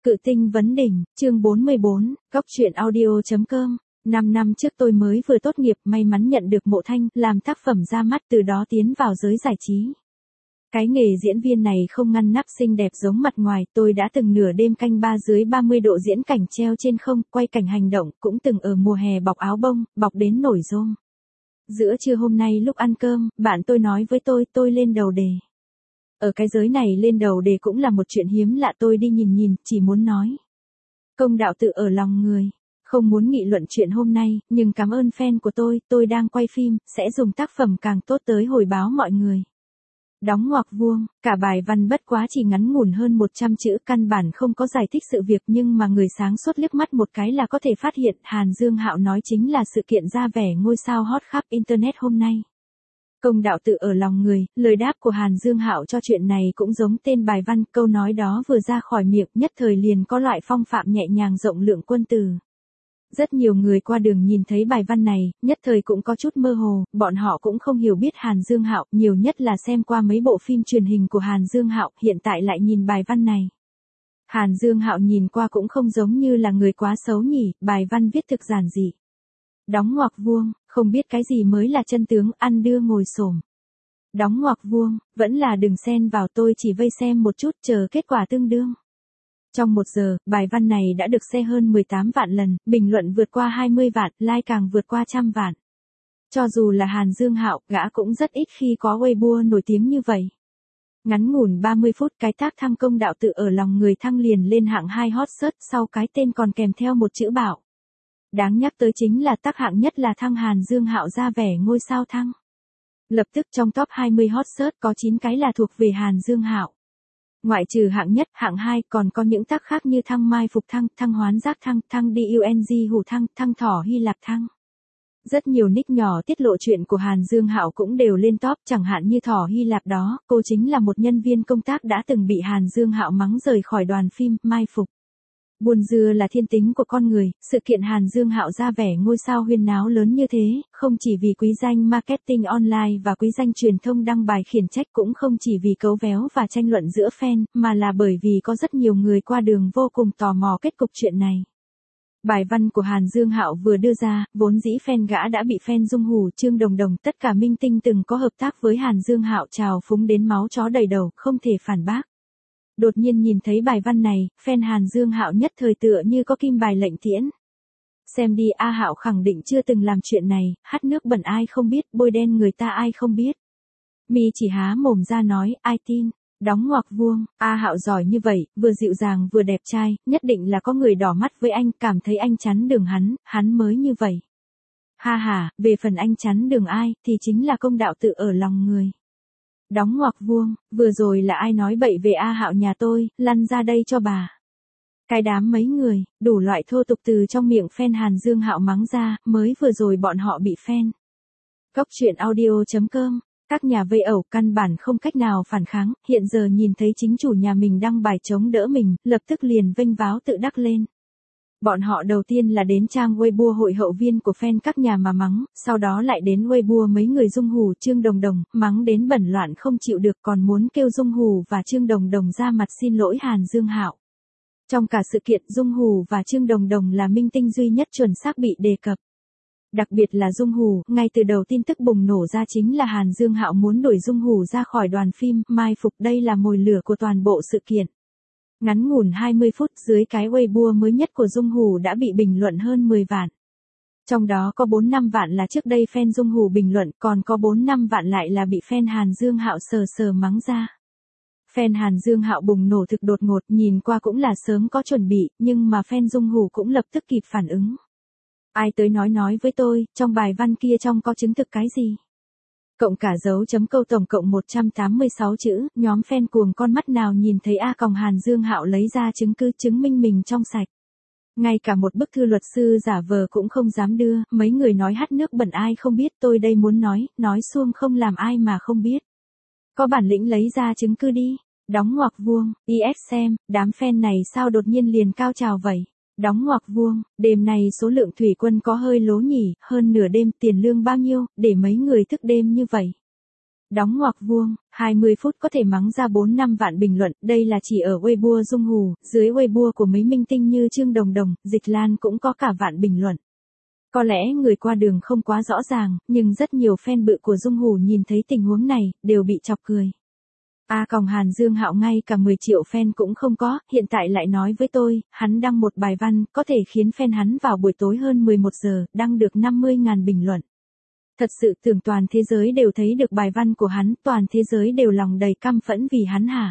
Cự tinh vấn đỉnh, chương 44, góc truyện audio.com. 5 năm trước tôi mới vừa tốt nghiệp, may mắn nhận được Mộ Thanh, làm tác phẩm ra mắt, từ đó tiến vào giới giải trí. Cái nghề diễn viên này không ngăn nắp xinh đẹp giống mặt ngoài, tôi đã từng nửa đêm canh ba dưới 30 độ diễn cảnh treo trên không, quay cảnh hành động, cũng từng ở mùa hè bọc áo bông, bọc đến nổi rôm. Giữa trưa hôm nay lúc ăn cơm, bạn tôi nói với tôi lên đầu đề. Ở cái giới này lên đầu đề cũng là một chuyện hiếm lạ, tôi đi nhìn, chỉ muốn nói. Công đạo tự ở lòng người. Không muốn nghị luận chuyện hôm nay, nhưng cảm ơn fan của tôi đang quay phim, sẽ dùng tác phẩm càng tốt tới hồi báo mọi người. Đóng ngoặc vuông, cả bài văn bất quá chỉ ngắn ngủn hơn 100 chữ, căn bản không có giải thích sự việc, nhưng mà người sáng suốt liếc mắt một cái là có thể phát hiện, Hàn Dương Hạo nói chính là sự kiện ra vẻ ngôi sao hot khắp internet hôm nay. Công đạo tự ở lòng người, lời đáp của Hàn Dương Hạo cho chuyện này cũng giống tên bài văn, câu nói đó vừa ra khỏi miệng, nhất thời liền có loại phong phạm nhẹ nhàng rộng lượng quân từ. Rất nhiều người qua đường nhìn thấy bài văn này, nhất thời cũng có chút mơ hồ, bọn họ cũng không hiểu biết Hàn Dương Hạo, nhiều nhất là xem qua mấy bộ phim truyền hình của Hàn Dương Hạo, hiện tại lại nhìn bài văn này. Hàn Dương Hạo nhìn qua cũng không giống như là người quá xấu nhỉ, bài văn viết thực giản dị. Đóng ngoặc vuông, không biết cái gì mới là chân tướng, ăn đưa ngồi xổm. Đóng ngoặc vuông, vẫn là đừng xen vào, tôi chỉ vây xem một chút, chờ kết quả tương đương. Trong 1 giờ, bài văn này đã được share hơn 18 vạn lần, bình luận vượt qua 20 vạn, like càng vượt qua 100 vạn. Cho dù là Hàn Dương Hạo, gã cũng rất ít khi có Weibo nổi tiếng như vậy. Ngắn ngủn 30 phút, cái tác thăng công đạo tự ở lòng người thăng liền lên hạng 2 hot search, sau cái tên còn kèm theo một chữ bảo. Đáng nhắc tới chính là tác hạng nhất là thăng Hàn Dương Hạo ra vẻ ngôi sao thăng. Lập tức trong top 20 hot search có 9 cái là thuộc về Hàn Dương Hạo. Ngoại trừ hạng nhất, hạng 2, còn có những tác khác như thăng Mai Phục thăng, thăng Hoán Giác thăng, thăng DUNG Hủ thăng, thăng Thỏ Hy Lạp thăng. Rất nhiều nick nhỏ tiết lộ chuyện của Hàn Dương Hạo cũng đều lên top, chẳng hạn như Thỏ Hy Lạp đó, cô chính là một nhân viên công tác đã từng bị Hàn Dương Hạo mắng rời khỏi đoàn phim Mai Phục. Buồn dưa là thiên tính của con người, sự kiện Hàn Dương Hạo ra vẻ ngôi sao huyên náo lớn như thế, không chỉ vì quý danh marketing online và quý danh truyền thông đăng bài khiển trách, cũng không chỉ vì cấu véo và tranh luận giữa fan, mà là bởi vì có rất nhiều người qua đường vô cùng tò mò kết cục chuyện này. Bài văn của Hàn Dương Hạo vừa đưa ra, vốn dĩ fan gã đã bị fan Dung Hủ, Trương Đồng Đồng, tất cả minh tinh từng có hợp tác với Hàn Dương Hạo trào phúng đến máu chó đầy đầu, không thể phản bác. Đột nhiên nhìn thấy bài văn này, fan Hàn Dương Hạo nhất thời tựa như có kim bài lệnh tiễn. Xem đi, A Hạo khẳng định chưa từng làm chuyện này, hắt nước bẩn ai không biết, bôi đen người ta ai không biết. Mi chỉ há mồm ra nói, ai tin. Đóng ngoặc vuông, A Hạo giỏi như vậy, vừa dịu dàng vừa đẹp trai, nhất định là có người đỏ mắt với anh, cảm thấy anh chắn đường hắn mới như vậy. Ha ha, về phần anh chắn đường ai, thì chính là công đạo tự ở lòng người. Đóng ngoặc vuông, vừa rồi là ai nói bậy về A Hạo nhà tôi, lăn ra đây cho bà. Cái đám mấy người, đủ loại thô tục từ trong miệng fan Hàn Dương Hạo mắng ra, mới vừa rồi bọn họ bị fan. Góc truyện audio.com, các nhà vây ẩu căn bản không cách nào phản kháng, hiện giờ nhìn thấy chính chủ nhà mình đăng bài chống đỡ mình, lập tức liền vênh váo tự đắc lên. Bọn họ đầu tiên là đến trang Weibo hội hậu viên của fan các nhà mà mắng, sau đó lại đến Weibo mấy người Dung Hủ, Trương Đồng Đồng, mắng đến bẩn loạn không chịu được, còn muốn kêu Dung Hủ và Trương Đồng Đồng ra mặt xin lỗi Hàn Dương Hạo. Trong cả sự kiện, Dung Hủ và Trương Đồng Đồng là minh tinh duy nhất chuẩn xác bị đề cập. Đặc biệt là Dung Hủ, ngay từ đầu tin tức bùng nổ ra chính là Hàn Dương Hạo muốn đuổi Dung Hủ ra khỏi đoàn phim Mai Phục, đây là mồi lửa của toàn bộ sự kiện. Ngắn ngủn 20 phút, dưới cái Weibo mới nhất của Dung Hủ đã bị bình luận hơn 10 vạn. Trong đó có 4-5 vạn là trước đây fan Dung Hủ bình luận, còn có 4-5 vạn lại là bị fan Hàn Dương Hạo sờ mắng ra. Fan Hàn Dương Hạo bùng nổ thực đột ngột, nhìn qua cũng là sớm có chuẩn bị, nhưng mà fan Dung Hủ cũng lập tức kịp phản ứng. Ai tới nói với tôi, trong bài văn kia trong có chứng thực cái gì? Cộng cả dấu chấm câu tổng cộng 186 chữ, nhóm fan cuồng con mắt nào nhìn thấy Hàn Dương Hạo lấy ra chứng cứ chứng minh mình trong sạch. Ngay cả một bức thư luật sư giả vờ cũng không dám đưa, mấy người nói hắt nước bẩn ai không biết, tôi đây muốn nói xuông không làm ai mà không biết. Có bản lĩnh lấy ra chứng cứ đi. Đóng ngoặc vuông, IS xem, đám fan này sao đột nhiên liền cao trào vậy? Đóng ngoặc vuông, đêm này số lượng thủy quân có hơi lố nhỉ, hơn nửa đêm, tiền lương bao nhiêu, để mấy người thức đêm như vậy. Đóng ngoặc vuông, 20 phút có thể mắng ra 4-5 vạn bình luận, đây là chỉ ở Weibo Dung Hù, dưới Weibo của mấy minh tinh như Trương Đồng Đồng, Dịch Lan cũng có cả vạn bình luận. Có lẽ người qua đường không quá rõ ràng, nhưng rất nhiều fan bự của Dung Hù nhìn thấy tình huống này, đều bị chọc cười. Còng Hàn Dương Hạo ngay cả 10 triệu fan cũng không có, hiện tại lại nói với tôi, hắn đăng một bài văn, có thể khiến fan hắn vào buổi tối hơn 11 giờ, đăng được 50.000 bình luận. Thật sự tưởng toàn thế giới đều thấy được bài văn của hắn, toàn thế giới đều lòng đầy căm phẫn vì hắn hả?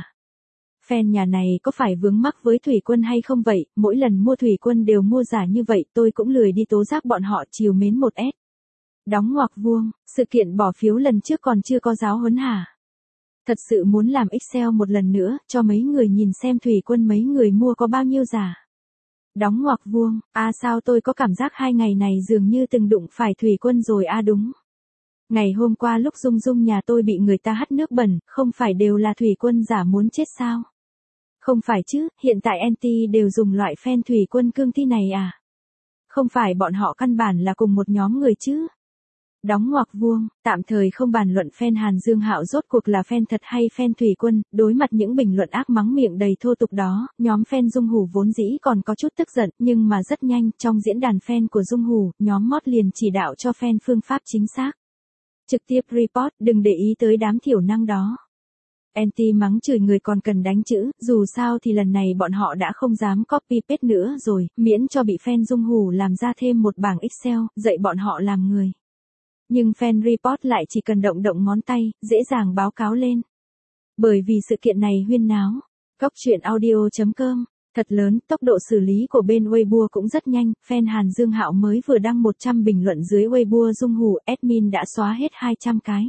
Fan nhà này có phải vướng mắc với Thủy Quân hay không vậy, mỗi lần mua Thủy Quân đều mua giả như vậy, tôi cũng lười đi tố giác bọn họ chiều mến 1S. Đóng ngoặc vuông, sự kiện bỏ phiếu lần trước còn chưa có giáo huấn hả? Thật sự muốn làm Excel một lần nữa, cho mấy người nhìn xem Thủy Quân mấy người mua có bao nhiêu giả. Đóng ngoặc vuông, sao tôi có cảm giác 2 ngày này dường như từng đụng phải Thủy Quân rồi đúng. Ngày hôm qua lúc Dung Dung nhà tôi bị người ta hắt nước bẩn, không phải đều là Thủy Quân giả muốn chết sao? Không phải chứ, hiện tại anti đều dùng loại fan Thủy Quân cương thi này à? Không phải bọn họ căn bản là cùng một nhóm người chứ? Đóng ngoặc vuông, tạm thời không bàn luận fan Hàn Dương Hạo rốt cuộc là fan thật hay fan Thủy Quân, đối mặt những bình luận ác mắng miệng đầy thô tục đó, nhóm fan Dung Hù vốn dĩ còn có chút tức giận, nhưng mà rất nhanh, trong diễn đàn fan của Dung Hù, nhóm mod liền chỉ đạo cho fan phương pháp chính xác. Trực tiếp report, đừng để ý tới đám thiểu năng đó. Anti mắng chửi người còn cần đánh chữ, dù sao thì lần này bọn họ đã không dám copy paste nữa rồi, miễn cho bị fan Dung Hù làm ra thêm một bảng Excel, dạy bọn họ làm người. Nhưng fan report lại chỉ cần động động ngón tay, dễ dàng báo cáo lên. Bởi vì sự kiện này huyên náo. Cóc truyện audio.com, thật lớn, tốc độ xử lý của bên Weibo cũng rất nhanh, fan Hàn Dương Hạo mới vừa đăng 100 bình luận dưới Weibo Dung Hù, admin đã xóa hết 200 cái.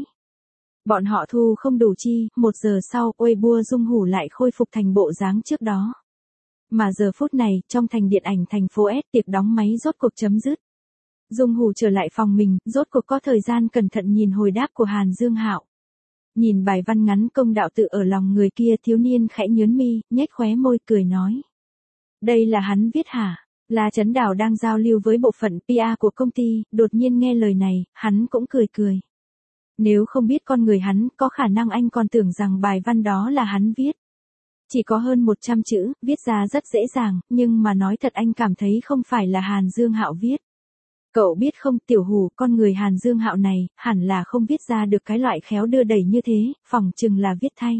Bọn họ thu không đủ chi, 1 giờ sau, Weibo Dung Hù lại khôi phục thành bộ dáng trước đó. Mà giờ phút này, trong thành điện ảnh thành phố S, tiệc đóng máy rốt cuộc chấm dứt. Dung Hù trở lại phòng mình, rốt cuộc có thời gian cẩn thận nhìn hồi đáp của Hàn Dương Hạo. Nhìn bài văn ngắn công đạo tự ở lòng người kia, thiếu niên khẽ nhớn mi, nhếch khóe môi cười nói. Đây là hắn viết hả? La Chấn Đào đang giao lưu với bộ phận PR của công ty, đột nhiên nghe lời này, hắn cũng cười cười. Nếu không biết con người hắn, có khả năng anh còn tưởng rằng bài văn đó là hắn viết. Chỉ có hơn 100 chữ, viết ra rất dễ dàng, nhưng mà nói thật anh cảm thấy không phải là Hàn Dương Hạo viết. Cậu biết không, Tiểu Hù, con người Hàn Dương Hạo này, hẳn là không viết ra được cái loại khéo đưa đẩy như thế, phỏng chừng là viết thay.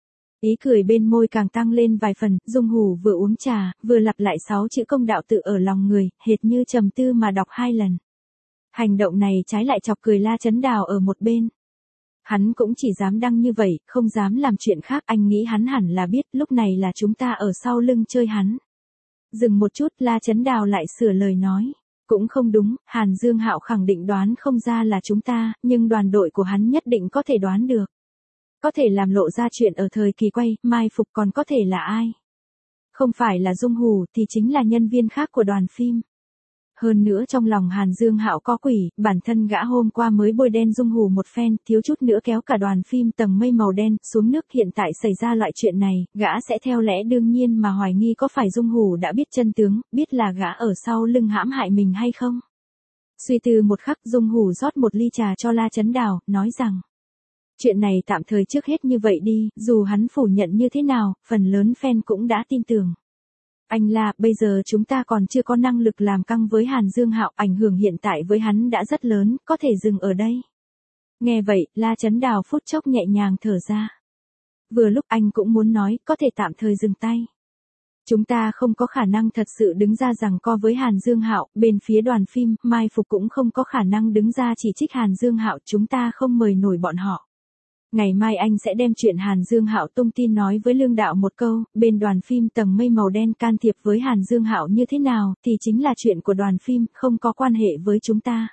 Ý cười bên môi càng tăng lên vài phần, Dung Hù vừa uống trà, vừa lặp lại 6 chữ công đạo tự ở lòng người, hệt như trầm tư mà đọc 2 lần. Hành động này trái lại chọc cười La Chấn Đào ở một bên. Hắn cũng chỉ dám đăng như vậy, không dám làm chuyện khác, anh nghĩ hắn hẳn là biết, lúc này là chúng ta ở sau lưng chơi hắn. Dừng một chút, La Chấn Đào lại sửa lời nói. Cũng không đúng, Hàn Dương Hạo khẳng định đoán không ra là chúng ta, nhưng đoàn đội của hắn nhất định có thể đoán được. Có thể làm lộ ra chuyện ở thời kỳ quay, mai phục còn có thể là ai? Không phải là Dung Hù thì chính là nhân viên khác của đoàn phim. Hơn nữa trong lòng Hàn Dương Hạo có quỷ, bản thân gã hôm qua mới bôi đen Dung Hù một phen, thiếu chút nữa kéo cả đoàn phim tầng mây màu đen xuống nước, hiện tại xảy ra loại chuyện này, gã sẽ theo lẽ đương nhiên mà hoài nghi có phải Dung Hù đã biết chân tướng, biết là gã ở sau lưng hãm hại mình hay không. Suy tư một khắc, Dung Hù rót một ly trà cho La Chấn Đào, nói rằng, chuyện này tạm thời trước hết như vậy đi, dù hắn phủ nhận như thế nào, phần lớn fan cũng đã tin tưởng. Anh La, bây giờ chúng ta còn chưa có năng lực làm căng với Hàn Dương Hạo, ảnh hưởng hiện tại với hắn đã rất lớn, có thể dừng ở đây. Nghe vậy, La Chấn Đào phút chốc nhẹ nhàng thở ra. Vừa lúc anh cũng muốn nói, có thể tạm thời dừng tay. Chúng ta không có khả năng thật sự đứng ra giằng co với Hàn Dương Hạo, bên phía đoàn phim, mai phục cũng không có khả năng đứng ra chỉ trích Hàn Dương Hạo, chúng ta không mời nổi bọn họ. Ngày mai anh sẽ đem chuyện Hàn Dương Hạo tung tin nói với Lương Đạo một câu, bên đoàn phim tầng mây màu đen can thiệp với Hàn Dương Hạo như thế nào, thì chính là chuyện của đoàn phim, không có quan hệ với chúng ta.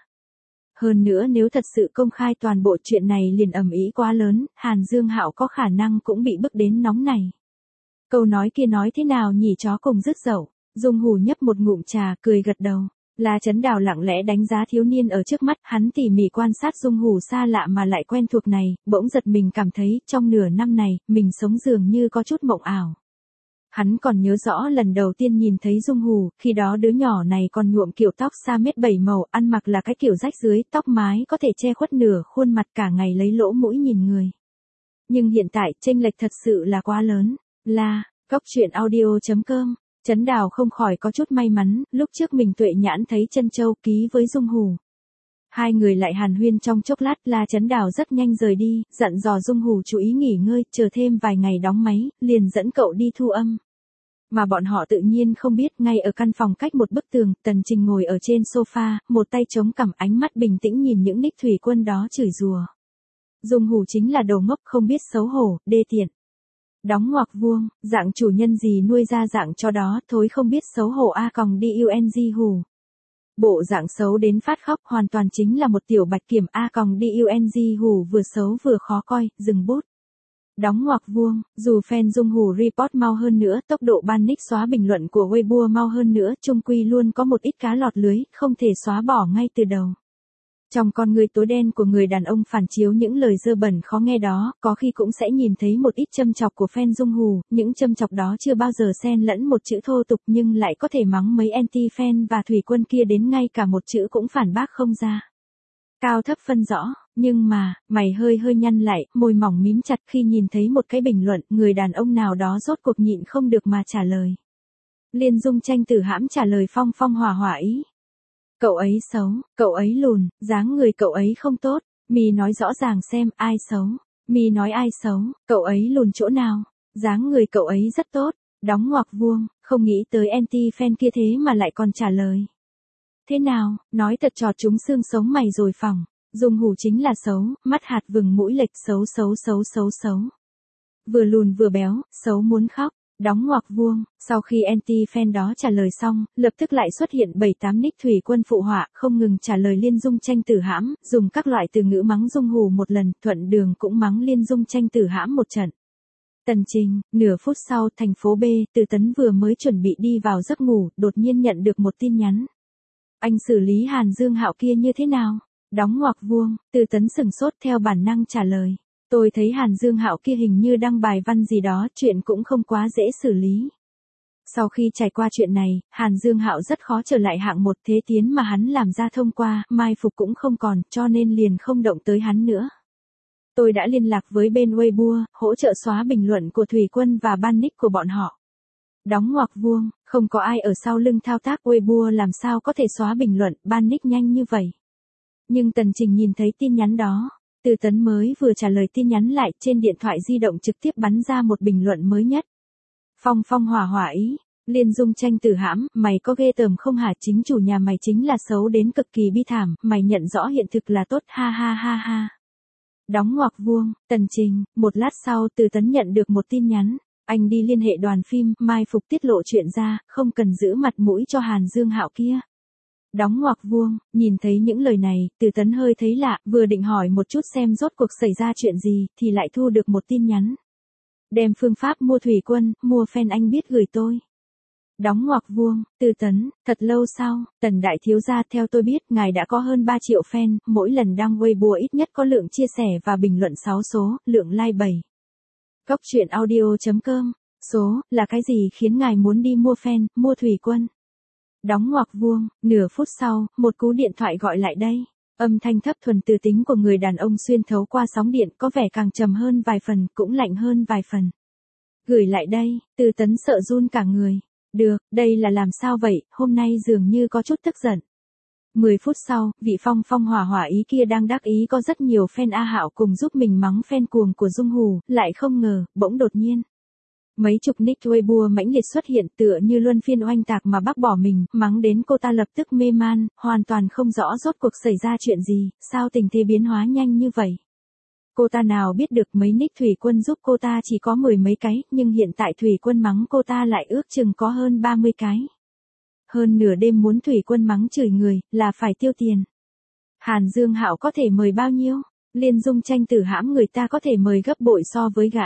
Hơn nữa nếu thật sự công khai toàn bộ chuyện này liền ầm ĩ quá lớn, Hàn Dương Hạo có khả năng cũng bị bức đến nóng này. Câu nói kia nói thế nào nhỉ, chó cùng rứt dậu. Dung Hù nhấp một ngụm trà, cười gật đầu. La Chấn Đào lặng lẽ đánh giá thiếu niên ở trước mắt, hắn tỉ mỉ quan sát Dung Hù xa lạ mà lại quen thuộc này, bỗng giật mình cảm thấy, trong nửa năm này, mình sống dường như có chút mộng ảo. Hắn còn nhớ rõ lần đầu tiên nhìn thấy Dung Hù, khi đó đứa nhỏ này còn nhuộm kiểu tóc sa mết 7 màu, ăn mặc là cái kiểu rách dưới, tóc mái có thể che khuất nửa khuôn mặt, cả ngày lấy lỗ mũi nhìn người. Nhưng hiện tại, chênh lệch thật sự là quá lớn. Là, Cóc truyện audio.com, Trấn Đào không khỏi có chút may mắn, lúc trước mình tuệ nhãn thấy Trân Châu ký với Dung Hù. Hai người lại hàn huyên trong chốc lát, là Trấn Đào rất nhanh rời đi, dặn dò Dung Hù chú ý nghỉ ngơi, chờ thêm vài ngày đóng máy, liền dẫn cậu đi thu âm. Mà bọn họ tự nhiên không biết, ngay ở căn phòng cách một bức tường, Tần Trình ngồi ở trên sofa, một tay chống cằm, ánh mắt bình tĩnh nhìn những ních thủy quân đó chửi rủa. Dung Hù chính là đồ ngốc không biết xấu hổ, đê tiện. Đóng ngoặc vuông, dạng chủ nhân gì nuôi ra dạng cho đó, thối không biết xấu hổ a còng đi UNG Hù. Bộ dạng xấu đến phát khóc, hoàn toàn chính là một tiểu bạch kiểm a còng đi UNG Hù, vừa xấu vừa khó coi, dừng bút. Đóng ngoặc vuông, dù fan Dung Hù report mau hơn nữa, tốc độ ban nick xóa bình luận của Weibo mau hơn nữa, chung quy luôn có một ít cá lọt lưới, không thể xóa bỏ ngay từ đầu. Trong con người tối đen của người đàn ông phản chiếu những lời dơ bẩn khó nghe đó, có khi cũng sẽ nhìn thấy một ít châm chọc của fan Dung Hù, những châm chọc đó chưa bao giờ xen lẫn một chữ thô tục nhưng lại có thể mắng mấy anti-fan và thủy quân kia đến ngay cả một chữ cũng phản bác không ra. Cao thấp phân rõ, nhưng mà, mày hơi nhăn lại, môi mỏng mím chặt khi nhìn thấy một cái bình luận, người đàn ông nào đó rốt cuộc nhịn không được mà trả lời. Liên Dung Tranh Tử hãm trả lời phong hỏa ý. Cậu ấy xấu, cậu ấy lùn, dáng người cậu ấy không tốt, mì nói rõ ràng xem ai xấu, mì nói ai xấu, cậu ấy lùn chỗ nào, dáng người cậu ấy rất tốt, đóng ngoặc vuông, không nghĩ tới anti-fan kia thế mà lại còn trả lời. Thế nào, nói thật trọt chúng xương sống mày rồi phỏng, Dung Hù chính là xấu, mắt hạt vừng mũi lệch xấu. Vừa lùn vừa béo, xấu muốn khóc. Đóng ngoặc vuông, sau khi anti-fan đó trả lời xong, lập tức lại xuất hiện 7-8 nick thủy quân phụ họa, không ngừng trả lời Liên Dung Tranh Tử hãm, dùng các loại từ ngữ mắng Dung Hù một lần, thuận đường cũng mắng Liên Dung Tranh Tử hãm một trận. Tần Trình, nửa phút sau, thành phố B, Từ Tấn vừa mới chuẩn bị đi vào giấc ngủ, đột nhiên nhận được một tin nhắn. Anh xử lý Hàn Dương Hạo kia như thế nào? Đóng ngoặc vuông, Từ Tấn sừng sốt theo bản năng trả lời. Tôi thấy Hàn Dương Hạo kia hình như đăng bài văn gì đó, chuyện cũng không quá dễ xử lý. Sau khi trải qua chuyện này, Hàn Dương Hạo rất khó trở lại hạng 1 thế tiến mà hắn làm ra thông qua, mai phục cũng không còn, cho nên liền không động tới hắn nữa. Tôi đã liên lạc với bên Weibo, hỗ trợ xóa bình luận của Thủy Quân và ban nick của bọn họ. Đóng ngoặc vuông, không có ai ở sau lưng thao tác Weibo làm sao có thể xóa bình luận, ban nick nhanh như vậy. Nhưng Tần Trình nhìn thấy tin nhắn đó. Từ Tấn mới vừa trả lời tin nhắn lại, trên điện thoại di động trực tiếp bắn ra một bình luận mới nhất. Phong hỏa ý, Liên Dung Tranh Tử hãm, mày có ghê tởm không hả, chính chủ nhà mày chính là xấu đến cực kỳ bi thảm, mày nhận rõ hiện thực là tốt, ha. Đóng ngoặc vuông, Tần Trình, một lát sau Từ Tấn nhận được một tin nhắn. Anh đi liên hệ đoàn phim, mai phục tiết lộ chuyện ra, không cần giữ mặt mũi cho Hàn Dương Hạo kia. Đóng ngoặc vuông, nhìn thấy những lời này, Từ Tấn hơi thấy lạ, vừa định hỏi một chút xem rốt cuộc xảy ra chuyện gì, thì lại thu được một tin nhắn. Đem phương pháp mua thủy quân, mua fan anh biết gửi tôi. Đóng ngoặc vuông, Từ Tấn, thật lâu sau, Tần đại thiếu gia, theo tôi biết, ngài đã có hơn 3 triệu fan, mỗi lần đăng Weibo ít nhất có lượng chia sẻ và bình luận 6 số, lượng like 7. Cóc truyện audio.com, số, là cái gì khiến ngài muốn đi mua fan, mua thủy quân? Đóng ngoặc vuông, nửa phút sau, một cú điện thoại gọi lại đây. Âm thanh thấp thuần từ tính của người đàn ông xuyên thấu qua sóng điện, có vẻ càng trầm hơn vài phần, cũng lạnh hơn vài phần. Gửi lại đây, Từ Tấn sợ run cả người. Được, đây là làm sao vậy, hôm nay dường như có chút tức giận. 10 phút sau, vị phong hỏa ý kia đang đắc ý có rất nhiều fan A Hạo cùng giúp mình mắng fan cuồng của Dung Hù, lại không ngờ, bỗng đột nhiên. Mấy chục nick Weibo mãnh liệt xuất hiện tựa như luân phiên oanh tạc mà bác bỏ mình, mắng đến cô ta lập tức mê man, hoàn toàn không rõ rốt cuộc xảy ra chuyện gì, sao tình thế biến hóa nhanh như vậy. Cô ta nào biết được mấy nick Thủy Quân giúp cô ta chỉ có 10 mấy cái, nhưng hiện tại Thủy Quân mắng cô ta lại ước chừng có hơn 30 cái. Hơn nửa đêm muốn Thủy Quân mắng chửi người, là phải tiêu tiền. Hàn Dương Hạo có thể mời bao nhiêu? Liên Dung Tranh Tử hãm người ta có thể mời gấp bội so với gã.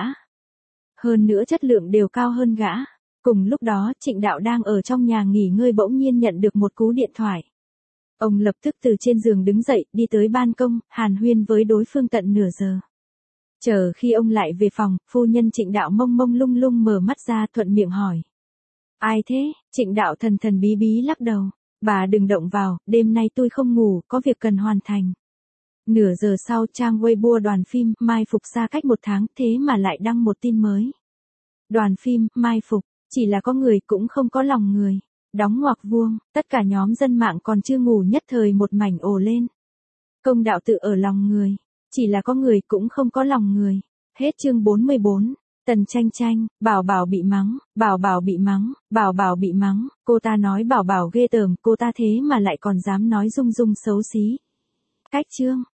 Hơn nữa chất lượng đều cao hơn gã. Cùng lúc đó, Trịnh Đạo đang ở trong nhà nghỉ ngơi bỗng nhiên nhận được một cú điện thoại. Ông lập tức từ trên giường đứng dậy, đi tới ban công, hàn huyên với đối phương tận nửa giờ. Chờ khi ông lại về phòng, phu nhân Trịnh Đạo mông mông lung lung mở mắt ra thuận miệng hỏi. Ai thế? Trịnh Đạo thần thần bí bí lắc đầu. Bà đừng động vào, đêm nay tôi không ngủ, có việc cần hoàn thành. Nửa giờ sau trang Weibo đoàn phim Mai Phục ra cách 1 tháng thế mà lại đăng một tin mới. Đoàn phim Mai Phục, chỉ là có người cũng không có lòng người. Đóng ngoặc vuông, tất cả nhóm dân mạng còn chưa ngủ nhất thời một mảnh ồ lên. Công đạo tự ở lòng người, chỉ là có người cũng không có lòng người. Hết chương 44. Tần Tranh Tranh, Bảo Bảo bị mắng, Bảo Bảo bị mắng, Bảo Bảo bị mắng, cô ta nói Bảo Bảo ghê tởm, cô ta thế mà lại còn dám nói Dung Dung xấu xí. Cách chương